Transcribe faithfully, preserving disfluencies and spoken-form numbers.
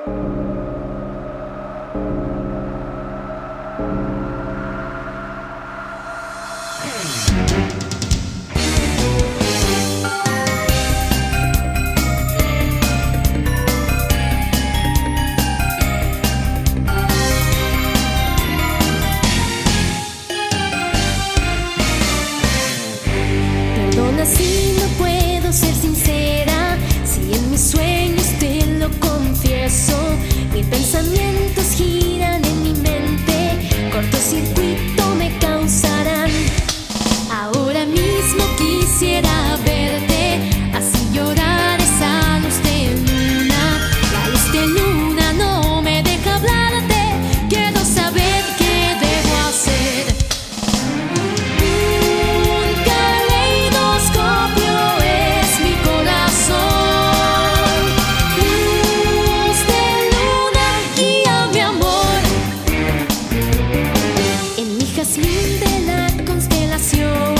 Perdona si no puedo ser sincera, si en mis sueños te lo confieso, mis pensamientos giran en mi mente, cortocircuito me causarán. Ahora mismo quisiera verte, así llorar esa luz de luna. La luz de luna no me deja hablarte, quiero saber qué debo hacer. Un caleidoscopio es mi corazón, luz de luna guía mi amor, en mi jazmín de la constelación.